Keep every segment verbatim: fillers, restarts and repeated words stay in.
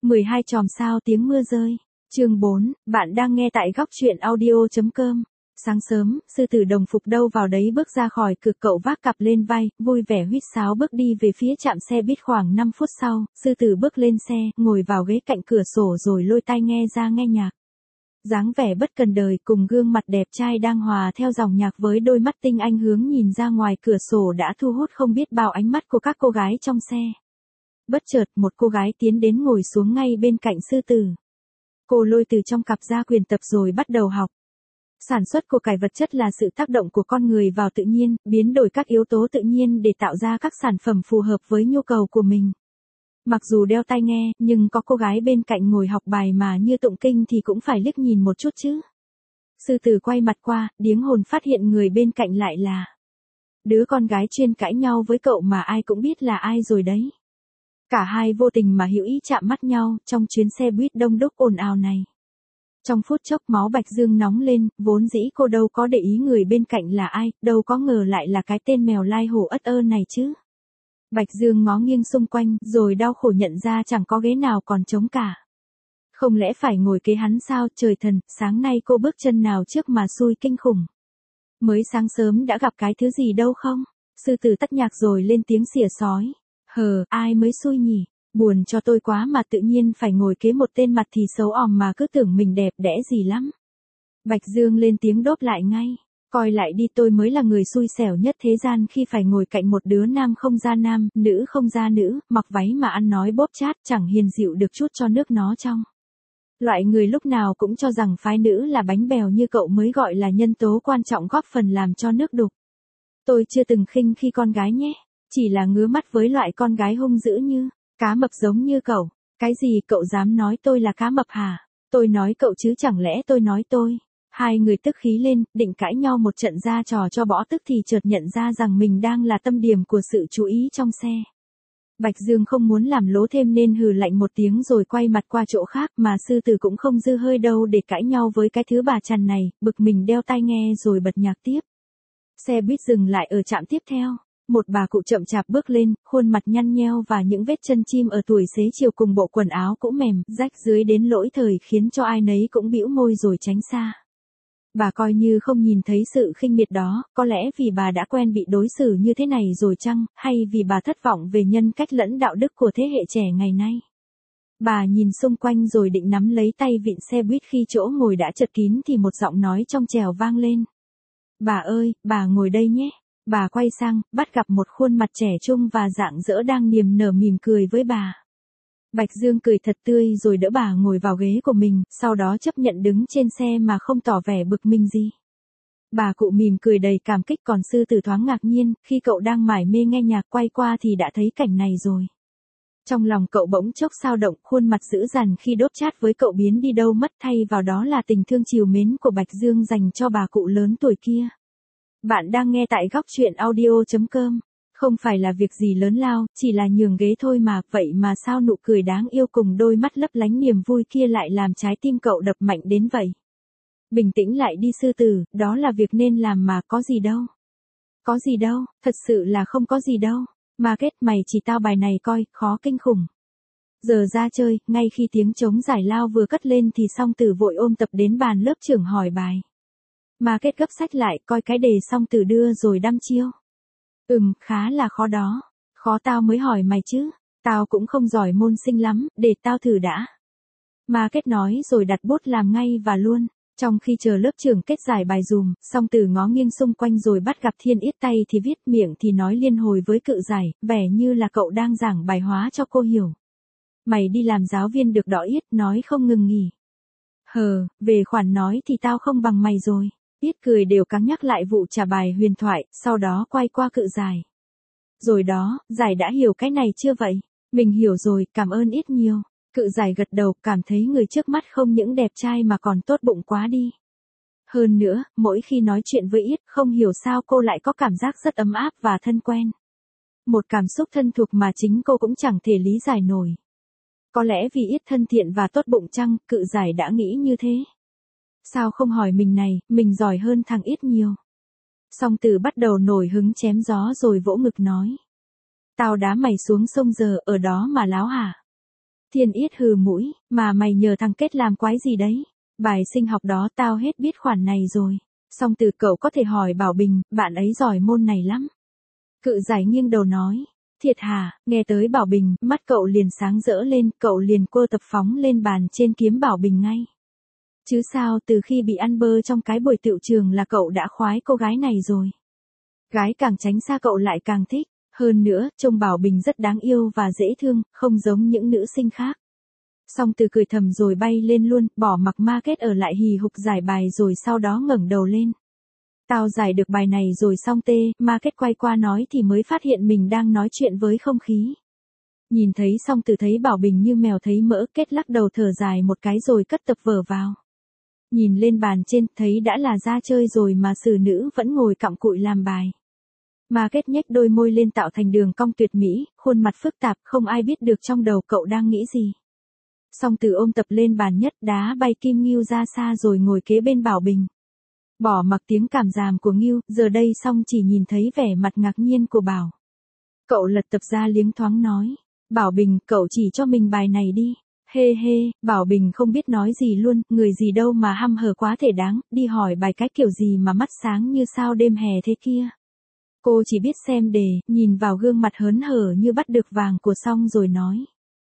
mười hai chòm sao tiếng mưa rơi. Chương bốn, bạn đang nghe tại góc truyện audio chấm com. Sáng sớm, sư tử đồng phục đâu vào đấy bước ra khỏi cửa, cậu vác cặp lên vai, vui vẻ huýt sáo bước đi về phía trạm xe buýt. Khoảng năm phút sau, sư tử bước lên xe, ngồi vào ghế cạnh cửa sổ rồi lôi tai nghe ra nghe nhạc. Dáng vẻ bất cần đời cùng gương mặt đẹp trai đang hòa theo dòng nhạc với đôi mắt tinh anh hướng nhìn ra ngoài cửa sổ đã thu hút không biết bao ánh mắt của các cô gái trong xe. Bất chợt một cô gái tiến đến ngồi xuống ngay bên cạnh sư tử. Cô lôi từ trong cặp ra quyền tập rồi bắt đầu học. Sản xuất của cải vật chất là sự tác động của con người vào tự nhiên, biến đổi các yếu tố tự nhiên để tạo ra các sản phẩm phù hợp với nhu cầu của mình. Mặc dù đeo tai nghe, nhưng có cô gái bên cạnh ngồi học bài mà như tụng kinh thì cũng phải liếc nhìn một chút chứ. Sư tử quay mặt qua, điếng hồn phát hiện người bên cạnh lại là đứa con gái chuyên cãi nhau với cậu mà ai cũng biết là ai rồi đấy. Cả hai vô tình mà hữu ý chạm mắt nhau trong chuyến xe buýt đông đúc ồn ào này. Trong phút chốc máu Bạch Dương nóng lên, vốn dĩ cô đâu có để ý người bên cạnh là ai, đâu có ngờ lại là cái tên mèo lai hổ ất ơ này chứ. Bạch Dương ngó nghiêng xung quanh, rồi đau khổ nhận ra chẳng có ghế nào còn trống cả. Không lẽ phải ngồi kế hắn sao? Trời thần, sáng nay cô bước chân nào trước mà xui kinh khủng. Mới sáng sớm đã gặp cái thứ gì đâu không? Sư tử tắt nhạc rồi lên tiếng xỉa sói. Hờ, ai mới xui nhỉ? Buồn cho tôi quá mà tự nhiên phải ngồi kế một tên mặt thì xấu òm mà cứ tưởng mình đẹp đẽ gì lắm. Bạch Dương lên tiếng đốp lại ngay. Coi lại đi, tôi mới là người xui xẻo nhất thế gian khi phải ngồi cạnh một đứa nam không ra nam, nữ không ra nữ, mặc váy mà ăn nói bóp chát chẳng hiền dịu được chút cho nước nó trong. Loại người lúc nào cũng cho rằng phái nữ là bánh bèo như cậu mới gọi là nhân tố quan trọng góp phần làm cho nước đục. Tôi chưa từng khinh khi con gái nhé, chỉ là ngứa mắt với loại con gái hung dữ như cá mập giống như cậu. Cái gì cậu dám nói tôi là cá mập hả? Tôi nói cậu chứ chẳng lẽ tôi nói tôi. Hai người tức khí lên, định cãi nhau một trận ra trò cho bỏ tức thì chợt nhận ra rằng mình đang là tâm điểm của sự chú ý trong xe. Bạch Dương không muốn làm lố thêm nên hừ lạnh một tiếng rồi quay mặt qua chỗ khác, mà sư tử cũng không dư hơi đâu để cãi nhau với cái thứ bà chằn này, bực mình đeo tai nghe rồi bật nhạc tiếp. Xe buýt dừng lại ở trạm tiếp theo. Một bà cụ chậm chạp bước lên, khuôn mặt nhăn nheo và những vết chân chim ở tuổi xế chiều cùng bộ quần áo cũ mềm, rách dưới đến lỗi thời khiến cho ai nấy cũng bĩu môi rồi tránh xa. Bà coi như không nhìn thấy sự khinh miệt đó, có lẽ vì bà đã quen bị đối xử như thế này rồi chăng, hay vì bà thất vọng về nhân cách lẫn đạo đức của thế hệ trẻ ngày nay. Bà nhìn xung quanh rồi định nắm lấy tay vịn xe buýt khi chỗ ngồi đã chật kín thì một giọng nói trong trẻo vang lên. Bà ơi, bà ngồi đây nhé. Bà quay sang, bắt gặp một khuôn mặt trẻ trung và rạng rỡ đang niềm nở mỉm cười với bà. Bạch Dương cười thật tươi rồi đỡ bà ngồi vào ghế của mình, sau đó chấp nhận đứng trên xe mà không tỏ vẻ bực mình gì. Bà cụ mỉm cười đầy cảm kích, còn sư tử thoáng ngạc nhiên, khi cậu đang mải mê nghe nhạc quay qua thì đã thấy cảnh này rồi. Trong lòng cậu bỗng chốc xao động, khuôn mặt dữ dằn khi đốt chát với cậu biến đi đâu mất, thay vào đó là tình thương trìu mến của Bạch Dương dành cho bà cụ lớn tuổi kia. Bạn đang nghe tại góc truyện audio chấm com. Không phải là việc gì lớn lao, chỉ là nhường ghế thôi mà, vậy mà sao nụ cười đáng yêu cùng đôi mắt lấp lánh niềm vui kia lại làm trái tim cậu đập mạnh đến vậy. Bình tĩnh lại đi sư tử, đó là việc nên làm mà, có gì đâu. Có gì đâu, thật sự là không có gì đâu. Mà kết mày chỉ tao bài này coi, khó kinh khủng. Giờ ra chơi, ngay khi tiếng trống giải lao vừa cất lên thì Song Tử vội ôm tập đến bàn lớp trưởng hỏi bài. Mà kết gấp sách lại, coi cái đề Song Tử đưa rồi đăm chiêu. Ừm, khá là khó đó. Khó tao mới hỏi mày chứ. Tao cũng không giỏi môn sinh lắm, để tao thử đã. Mà kết nói rồi đặt bút làm ngay và luôn. Trong khi chờ lớp trưởng kết giải bài dùm, Song Tử ngó nghiêng xung quanh rồi bắt gặp Thiên Yết, tay thì viết, miệng thì nói liên hồi với cự giải, vẻ như là cậu đang giảng bài hóa cho cô hiểu. Mày đi làm giáo viên được đỏ Yết, nói không ngừng nghỉ. Hờ, về khoản nói thì tao không bằng mày rồi. Yết cười đều cắng nhắc lại vụ trả bài huyền thoại, sau đó quay qua cự giải. Rồi đó, giải đã hiểu cái này chưa vậy? Mình hiểu rồi, cảm ơn Yết nhiều. Cự giải gật đầu, cảm thấy người trước mắt không những đẹp trai mà còn tốt bụng quá đi. Hơn nữa, mỗi khi nói chuyện với Yết, không hiểu sao cô lại có cảm giác rất ấm áp và thân quen. Một cảm xúc thân thuộc mà chính cô cũng chẳng thể lý giải nổi. Có lẽ vì Yết thân thiện và tốt bụng chăng, cự giải đã nghĩ như thế. Sao không hỏi mình này, mình giỏi hơn thằng Yết nhiều. Song Tử bắt đầu nổi hứng chém gió rồi vỗ ngực nói. Tao đá mày xuống sông giờ, ở đó mà láo hả? Thiên Yết hừ mũi, mà mày nhờ thằng Kết làm quái gì đấy? Bài sinh học đó tao hết biết khoản này rồi. Song Từ cậu có thể hỏi Bảo Bình, bạn ấy giỏi môn này lắm. Cự Giải nghiêng đầu nói. Thiệt hả? Nghe tới Bảo Bình, mắt cậu liền sáng rỡ lên, cậu liền quơ tập phóng lên bàn trên kiếm Bảo Bình ngay. Chứ sao, từ khi bị ăn bơ trong cái buổi tựu trường là cậu đã khoái cô gái này rồi. Gái càng tránh xa cậu lại càng thích. Hơn nữa, trông Bảo Bình rất đáng yêu và dễ thương, không giống những nữ sinh khác. Song Từ cười thầm rồi bay lên luôn, bỏ mặc Ma Kết ở lại hì hục giải bài rồi sau đó ngẩng đầu lên. Tao giải được bài này rồi xong tê, Ma Kết quay qua nói thì mới phát hiện mình đang nói chuyện với không khí. Nhìn thấy Song Từ thấy Bảo Bình như mèo thấy mỡ, Kết lắc đầu thở dài một cái rồi cất tập vở vào. Nhìn lên bàn trên, thấy đã là ra chơi rồi mà xử nữ vẫn ngồi cặm cụi làm bài. Ma Kết nhếch đôi môi lên tạo thành đường cong tuyệt mỹ, khuôn mặt phức tạp, không ai biết được trong đầu cậu đang nghĩ gì. Song Từ ôm tập lên bàn nhất, đá bay Kim Ngưu ra xa rồi ngồi kế bên Bảo Bình. Bỏ mặc tiếng cảm giảm của Ngưu, giờ đây Song chỉ nhìn thấy vẻ mặt ngạc nhiên của Bảo. Cậu lật tập ra liếng thoáng nói. Bảo Bình, cậu chỉ cho mình bài này đi. Hê hê, Bảo Bình không biết nói gì luôn, người gì đâu mà hăm hở quá thể đáng, đi hỏi bài cái kiểu gì mà mắt sáng như sao đêm hè thế kia. Cô chỉ biết xem đề, nhìn vào gương mặt hớn hở như bắt được vàng của Song rồi nói.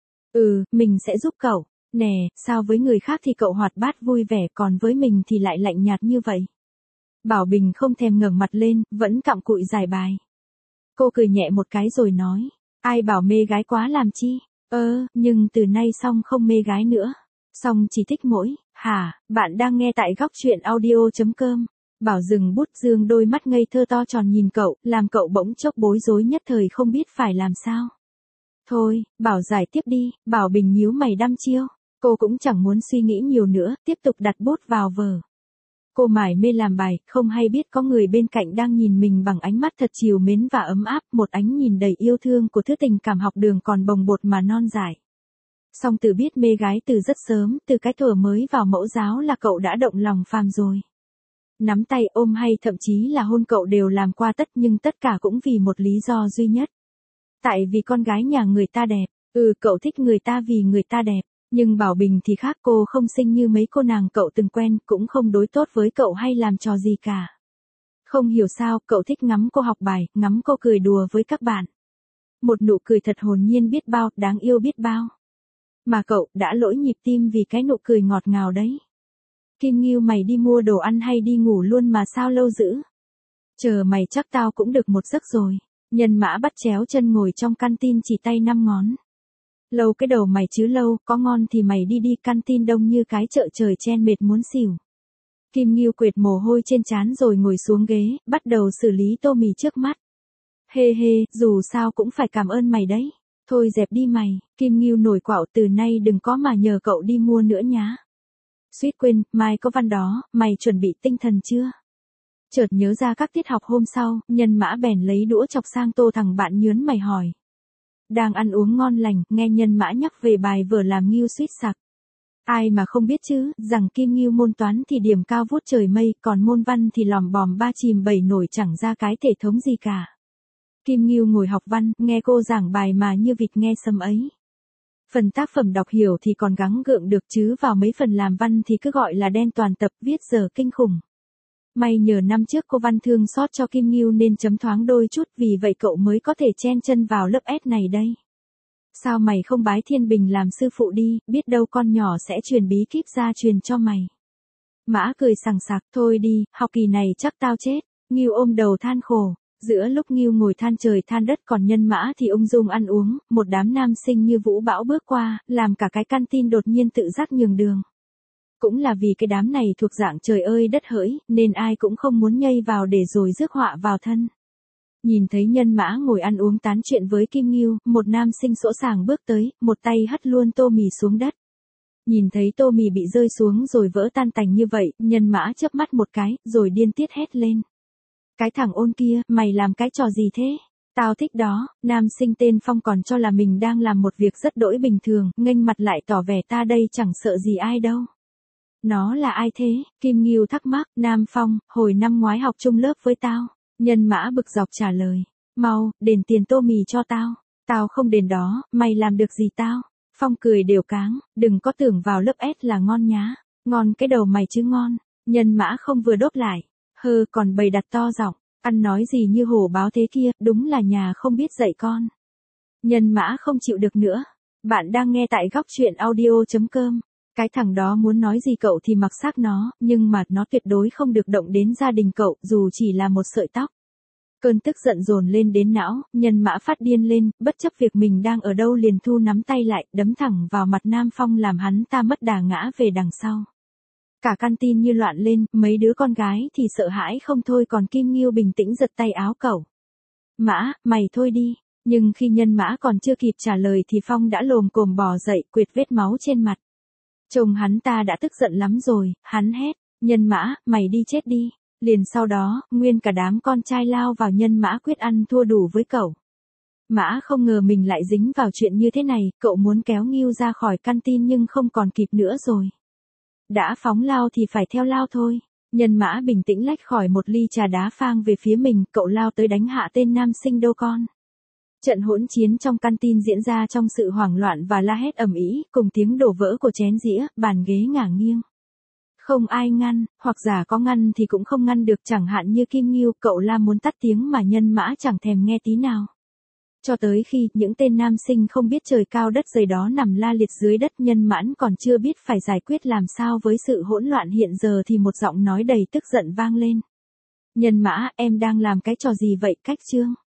Ừ, mình sẽ giúp cậu. Nè, sao với người khác thì cậu hoạt bát vui vẻ, còn với mình thì lại lạnh nhạt như vậy. Bảo Bình không thèm ngẩng mặt lên, vẫn cặm cụi giải bài. Cô cười nhẹ một cái rồi nói. Ai bảo mê gái quá làm chi? Ơ, nhưng từ nay Song không mê gái nữa. Song chỉ thích mỗi. Hả, bạn đang nghe tại góc truyện audio chấm com. Bảo dừng bút dương đôi mắt ngây thơ to tròn nhìn cậu, làm cậu bỗng chốc bối rối nhất thời không biết phải làm sao. Thôi, Bảo giải tiếp đi, Bảo Bình nhíu mày đăm chiêu. Cô cũng chẳng muốn suy nghĩ nhiều nữa, tiếp tục đặt bút vào vở. Cô mải mê làm bài, không hay biết có người bên cạnh đang nhìn mình bằng ánh mắt thật trìu mến và ấm áp, một ánh nhìn đầy yêu thương của thứ tình cảm học đường còn bồng bột mà non dại. Song Từ biết mê gái từ rất sớm, từ cái thuở mới vào mẫu giáo là cậu đã động lòng phàm rồi. Nắm tay ôm hay thậm chí là hôn cậu đều làm qua tất, nhưng tất cả cũng vì một lý do duy nhất. Tại vì con gái nhà người ta đẹp. Ừ, cậu thích người ta vì người ta đẹp. Nhưng Bảo Bình thì khác, cô không xinh như mấy cô nàng cậu từng quen, cũng không đối tốt với cậu hay làm trò gì cả. Không hiểu sao, cậu thích ngắm cô học bài, ngắm cô cười đùa với các bạn. Một nụ cười thật hồn nhiên biết bao, đáng yêu biết bao. Mà cậu đã lỗi nhịp tim vì cái nụ cười ngọt ngào đấy. Kim Ngưu, mày đi mua đồ ăn hay đi ngủ luôn mà sao lâu dữ? Chờ mày chắc tao cũng được một giấc rồi. Nhân Mã bắt chéo chân ngồi trong canteen chỉ tay năm ngón. Lâu cái đầu mày chứ lâu, có ngon thì mày đi đi, canteen đông như cái chợ trời chen mệt muốn xỉu. Kim Ngưu quệt mồ hôi trên trán rồi ngồi xuống ghế, bắt đầu xử lý tô mì trước mắt. Hê hê, dù sao cũng phải cảm ơn mày đấy. Thôi dẹp đi mày, Kim Ngưu nổi quạo, từ nay đừng có mà nhờ cậu đi mua nữa nhá. Suýt quên, mai có văn đó, mày chuẩn bị tinh thần chưa? Chợt nhớ ra các tiết học hôm sau, Nhân Mã bèn lấy đũa chọc sang tô thằng bạn nhớn mày hỏi. Đang ăn uống ngon lành, nghe Nhân Mã nhắc về bài vở làm Ngưu suýt sặc. Ai mà không biết chứ, rằng Kim Ngưu môn toán thì điểm cao vút trời mây, còn môn văn thì lòm bòm ba chìm bảy nổi chẳng ra cái thể thống gì cả. Kim Ngưu ngồi học văn, nghe cô giảng bài mà như vịt nghe sấm ấy. Phần tác phẩm đọc hiểu thì còn gắng gượng được, chứ vào mấy phần làm văn thì cứ gọi là đen toàn tập, viết giờ kinh khủng. May nhờ năm trước cô Văn thương xót cho Kim Ngưu nên chấm thoáng đôi chút, vì vậy cậu mới có thể chen chân vào lớp S này đây. Sao mày không bái Thiên Bình làm sư phụ đi, biết đâu con nhỏ sẽ truyền bí kíp ra truyền cho mày. Mã cười sằng sặc, thôi đi, học kỳ này chắc tao chết. Ngưu ôm đầu than khổ. Giữa lúc Ngưu ngồi than trời than đất còn Nhân Mã thì ung dung ăn uống, một đám nam sinh như vũ bão bước qua, làm cả cái canteen đột nhiên tự giác nhường đường. Cũng là vì cái đám này thuộc dạng trời ơi đất hỡi, nên ai cũng không muốn nhây vào để rồi rước họa vào thân. Nhìn thấy Nhân Mã ngồi ăn uống tán chuyện với Kim Ngưu, một nam sinh sỗ sàng bước tới, một tay hất luôn tô mì xuống đất. Nhìn thấy tô mì bị rơi xuống rồi vỡ tan tành như vậy, Nhân Mã chớp mắt một cái, rồi điên tiết hét lên. Cái thằng ôn kia, mày làm cái trò gì thế? Tao thích đó. Nam sinh tên Phong còn cho là mình đang làm một việc rất đỗi bình thường, nghênh mặt lại tỏ vẻ ta đây chẳng sợ gì ai đâu. Nó là ai thế? Kim Ngưu thắc mắc. Nam Phong, hồi năm ngoái học chung lớp với tao. Nhân Mã bực dọc trả lời. Mau, đền tiền tô mì cho tao. Tao không đền đó, mày làm được gì tao? Phong cười đều cáng, đừng có tưởng vào lớp S là ngon nhá, ngon cái đầu mày chứ ngon. Nhân mã không vừa đốt lại, hơ còn bày đặt to giọng, ăn nói gì như hổ báo thế kia, đúng là nhà không biết dạy con. Nhân mã không chịu được nữa. Bạn đang nghe tại góc chuyện audio.com. Cái thằng đó muốn nói gì cậu thì mặc xác nó, nhưng mà nó tuyệt đối không được động đến gia đình cậu, dù chỉ là một sợi tóc. Cơn tức giận dồn lên đến não, nhân mã phát điên lên, bất chấp việc mình đang ở đâu liền thu nắm tay lại, đấm thẳng vào mặt Nam Phong làm hắn ta mất đà ngã về đằng sau. Cả căn tin như loạn lên, mấy đứa con gái thì sợ hãi không thôi, còn Kim Nghiêu bình tĩnh giật tay áo cậu. Mã, mày thôi đi. Nhưng khi nhân mã còn chưa kịp trả lời thì Phong đã lồm cồm bò dậy, quệt vết máu trên mặt. Chồng hắn ta đã tức giận lắm rồi, hắn hét, nhân mã, mày đi chết đi. Liền sau đó, nguyên cả đám con trai lao vào nhân mã quyết ăn thua đủ với cậu. Mã không ngờ mình lại dính vào chuyện như thế này, cậu muốn kéo Nghiêu ra khỏi căn tin nhưng không còn kịp nữa rồi. Đã phóng lao thì phải theo lao thôi. Nhân mã bình tĩnh lách khỏi một ly trà đá phang về phía mình, cậu lao tới đánh hạ tên nam sinh đô con. Trận hỗn chiến trong căn tin diễn ra trong sự hoảng loạn và la hét ầm ĩ, cùng tiếng đổ vỡ của chén dĩa, bàn ghế ngả nghiêng. Không ai ngăn, hoặc giả có ngăn thì cũng không ngăn được, chẳng hạn như Kim Nghiêu, cậu la muốn tắt tiếng mà nhân mã chẳng thèm nghe tí nào. Cho tới khi những tên nam sinh không biết trời cao đất dày đó nằm la liệt dưới đất, nhân mãn còn chưa biết phải giải quyết làm sao với sự hỗn loạn hiện giờ thì một giọng nói đầy tức giận vang lên. Nhân mã, em đang làm cái trò gì vậy, Cách Trương?